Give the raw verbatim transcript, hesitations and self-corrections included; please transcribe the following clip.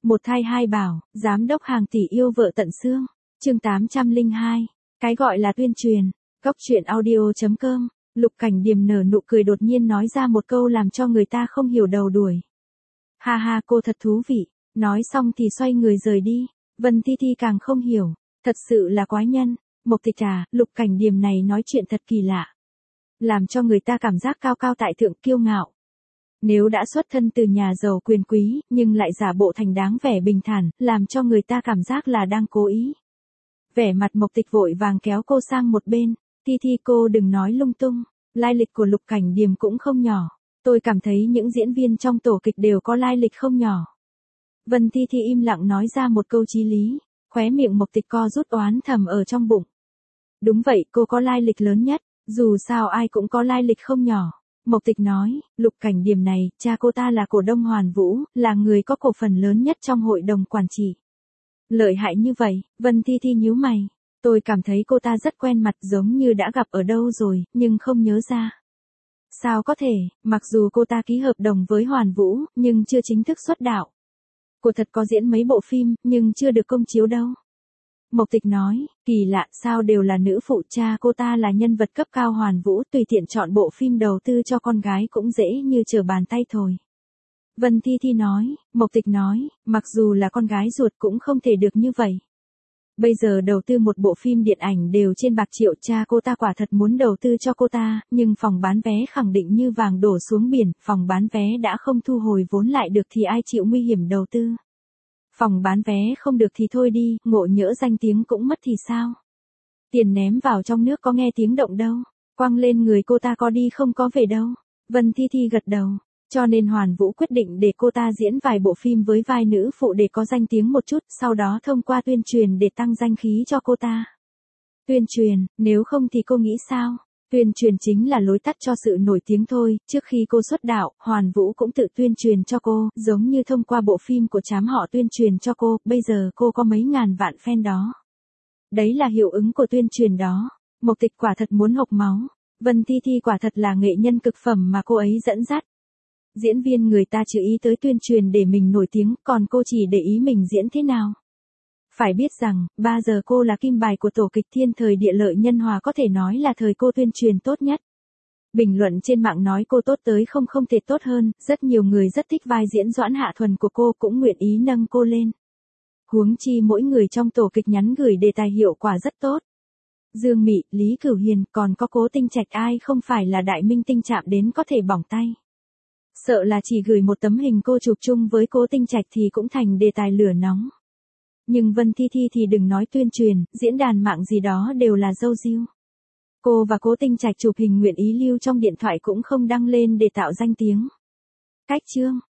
Một thai hai bảo, giám đốc hàng tỷ yêu vợ tận xương. Chương tám trăm lẻ hai. Cái gọi là tuyên truyền. Góc truyện audio chấm com. Lục Cảnh Điềm nở nụ cười đột nhiên nói ra một câu làm cho người ta không hiểu đầu đuổi. Ha ha, cô thật thú vị. Nói xong thì xoay người rời đi. Vân Thi Thi càng không hiểu. Thật sự là quái nhân. Mộc Tịch à, Lục Cảnh Điềm này nói chuyện thật kỳ lạ. Làm cho người ta cảm giác cao cao tại thượng kiêu ngạo. Nếu đã xuất thân từ nhà giàu quyền quý, nhưng lại giả bộ thành đáng vẻ bình thản, làm cho người ta cảm giác là đang cố ý. Vẻ mặt Mộc Tịch vội vàng kéo cô sang một bên. Thi Thi, cô đừng nói lung tung. Lai lịch của Lục Cảnh Điềm cũng không nhỏ. Tôi cảm thấy những diễn viên trong tổ kịch đều có lai lịch không nhỏ. Vân Thi Thi im lặng nói ra một câu chí lý. Khóe miệng Mộc Tịch co rút oán thầm ở trong bụng. Đúng vậy, cô có lai lịch lớn nhất. Dù sao ai cũng có lai lịch không nhỏ. Mộc Tịch nói, Lục Cảnh Điềm này, cha cô ta là cổ đông Hoàn Vũ, là người có cổ phần lớn nhất trong hội đồng quản trị. Lợi hại như vậy, Vân Thi Thi nhíu mày. Tôi cảm thấy cô ta rất quen mặt, giống như đã gặp ở đâu rồi, nhưng không nhớ ra. Sao có thể, mặc dù cô ta ký hợp đồng với Hoàn Vũ, nhưng chưa chính thức xuất đạo. Cô thật có diễn mấy bộ phim, nhưng chưa được công chiếu đâu. Mộc Tịch nói, kỳ lạ, sao đều là nữ phụ, cha cô ta là nhân vật cấp cao Hoàn Vũ, tùy tiện chọn bộ phim đầu tư cho con gái cũng dễ như trở bàn tay thôi. Vân Thi Thi nói, Mộc Tịch nói, mặc dù là con gái ruột cũng không thể được như vậy. Bây giờ đầu tư một bộ phim điện ảnh đều trên bạc triệu, cha cô ta quả thật muốn đầu tư cho cô ta, nhưng phòng bán vé khẳng định như vàng đổ xuống biển, phòng bán vé đã không thu hồi vốn lại được thì ai chịu nguy hiểm đầu tư. Phòng bán vé không được thì thôi đi, ngộ nhỡ danh tiếng cũng mất thì sao? Tiền ném vào trong nước có nghe tiếng động đâu, quăng lên người cô ta có đi không có về đâu. Vân Thi Thi gật đầu, cho nên Hoàn Vũ quyết định để cô ta diễn vài bộ phim với vai nữ phụ để có danh tiếng một chút, sau đó thông qua tuyên truyền để tăng danh khí cho cô ta. Tuyên truyền, nếu không thì cô nghĩ sao? Tuyên truyền chính là lối tắt cho sự nổi tiếng thôi, trước khi cô xuất đạo, Hoàn Vũ cũng tự tuyên truyền cho cô, giống như thông qua bộ phim của chám họ tuyên truyền cho cô, bây giờ cô có mấy ngàn vạn fan đó. Đấy là hiệu ứng của tuyên truyền đó. Mộc Tịch quả thật muốn hộc máu. Vân Thi Thi quả thật là nghệ nhân cực phẩm mà cô ấy dẫn dắt. Diễn viên người ta chú ý tới tuyên truyền để mình nổi tiếng, còn cô chỉ để ý mình diễn thế nào. Phải biết rằng, ba giờ cô là kim bài của tổ kịch Thiên Thời Địa Lợi Nhân Hòa, có thể nói là thời cô tuyên truyền tốt nhất. Bình luận trên mạng nói cô tốt tới không không thể tốt hơn, rất nhiều người rất thích vai diễn Doãn Hạ Thuần của cô, cũng nguyện ý nâng cô lên. Huống chi mỗi người trong tổ kịch nhắn gửi đề tài hiệu quả rất tốt. Dương Mị, Lý Cửu Hiền, còn có Cố Tinh Trạch, ai không phải là đại minh tinh chạm đến có thể bỏng tay. Sợ là chỉ gửi một tấm hình cô chụp chung với Cố Tinh Trạch thì cũng thành đề tài lửa nóng. Nhưng Vân Thi Thi thì đừng nói tuyên truyền, diễn đàn mạng gì đó đều là râu ria. Cô và Cố Tinh Trạch chụp hình nguyện ý lưu trong điện thoại cũng không đăng lên để tạo danh tiếng. Cách chương,